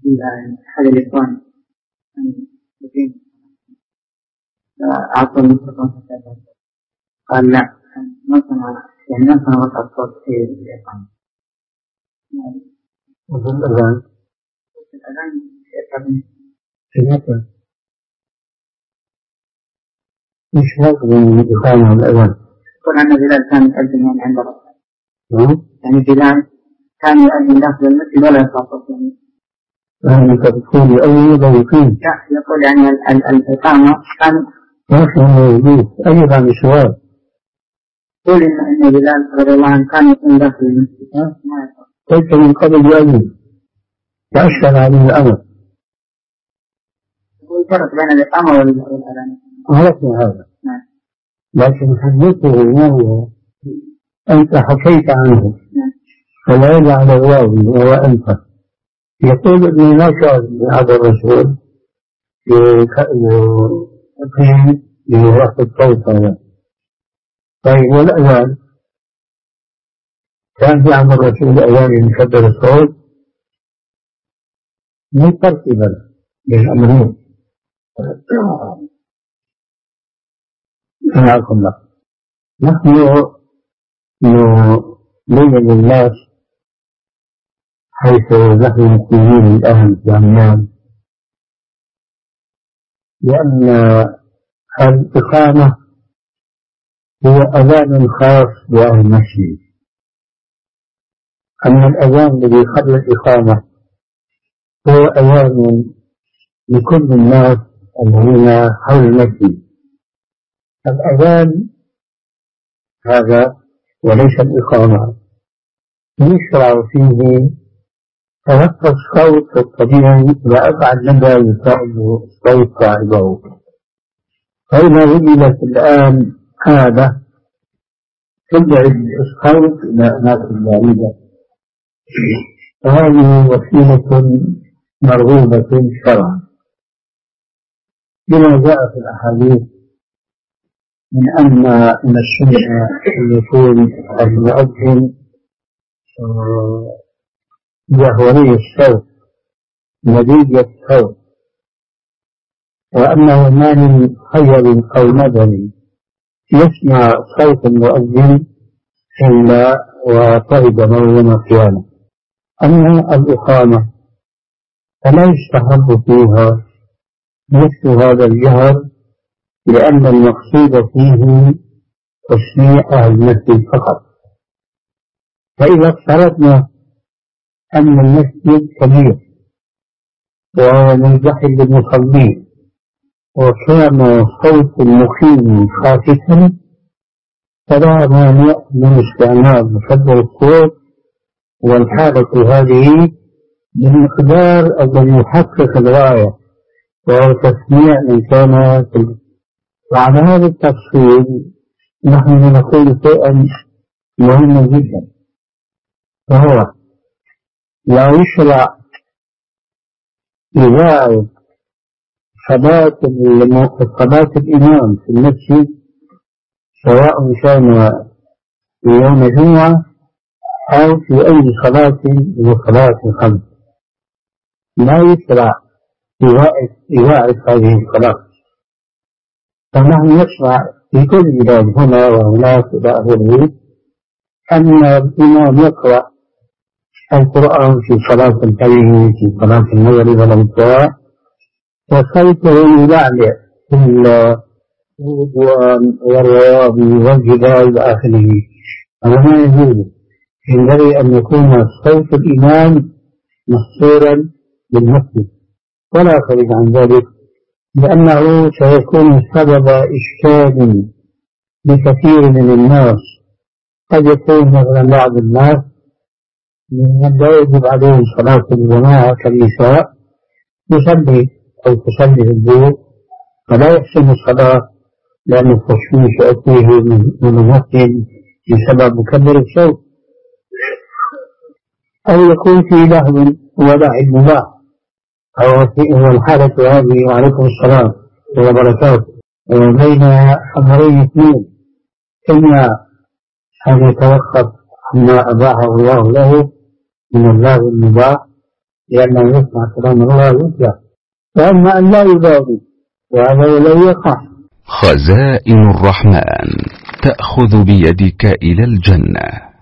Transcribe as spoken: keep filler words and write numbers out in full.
أحد الإخوان أعطوا الميكروفون قال لا ما سمع يعني ما سمع وقع الصوت في الإقامة. وفي الأذان الأذان يفهم سمعت مش فرق بين الإقامة والأذان. يقول أن بلال كان يؤذن يعني عند رأسه يعني بلال كان يؤذن داخل المسجد ولا يطلع صوت يعني يعني تقول أي ولا يقيم؟ لا يقول يعني الإقامة كان ما في موجود أي بعد سؤال. يقول إن بلال رضي الله عنه كان يؤذن داخل المسجد ما يطلع. قلت من قبل يؤذن يأشهر عليه الأمر. يقول فرق بين الإقامة والأذان. عرفنا هذا. لكن حديثه ما هو أنت حكيت عنه فلا يدع على الراوي وهو أنت يقول إني لا شاهد لهذا الرسول يقيم لرفع الصوت هذا. طيب والأذان كان في عمر الرسول أذان يكبر الصوت مترتبا بالأمرين. سمعكم الله نحن نبين للناس حيث نحن مسلمين الآن في عمان لأن الإقامة هو أذان خاص بأهل المسجد، أما الأذان الذي قبل الإقامة هو أذان لكل الناس الذين حول المسجد. الأذان هذا وليس الإقامة يشرع فيه تنفس صوت الطبيعي وأبعد مدى يساعد صوت صاحبه. فإذا وجدت الآن هذا تبعد الصوت إلى أماكن بعيدة فهذه وسيلة مرغوبة شرعا بما جاء في الأحاديث من أن من السنة أن يكون المؤذن جهوري الصوت مديد الصوت وأنه ما من خير أو مدني يسمع صوت المؤذن إلا وطهد موم قيامه. أما الإقامة فلا يستحب فيها مثل هذا الجهر لأن المقصود فيه تسميع أهل المسجد فقط. فإذا افترضنا أن المسجد كبير ومزدحم بالمصلين وكان صوت المقيم خافتا فلا مانع من استعمال مكبر الصوت والحالة هذه بمقدار الذي يحقق الغاية وهو تسميع من كان في. وعلى هذا التفصيل نحن نقول شيئا مهما جدا وهو لا يشرع إذاعة صلاة صلاة الإمام في المسجد سواء كان في يوم الجمعة أو في أي صلاة من صلاة الخمس لا يشرع إذاعة هذه الصلاة. فنحن نشرع في كل بلاد هنا وهناك إلى آخره أن الإمام يقرأ القرآن في صلاة الفجر في صلاة المغرب والعشاء وصوته يلعلع في الودوان والروابي والجبال إلى آخره. هذا ما يجوز. ينبغي أن يكون صوت الإمام محصورا بالمسجد ولا خارج عن ذلك لأنه سيكون سبب إشكال لكثير من الناس. قد يكون مثلا بعض الناس من لا يجب عليهم صلاة الجماعة كالنساء يصلي أو تصلي في البيت فلا يحسن الصلاة لأن التشويش يأتيه من المسجد بسبب مكبر الصوت أو يكون في لهو ولعب مباح أو الحالة هذه وعليكم السلام وبركاته بين أمرين اثنين إما أن يتوقف عما أباحه الله له من اللهو المباح لأنه يسمع كلام الله ويتبع. فأما أن لا يبالي وهذا ولو يقع. خزائن الرحمن تأخذ بيدك إلى الجنة.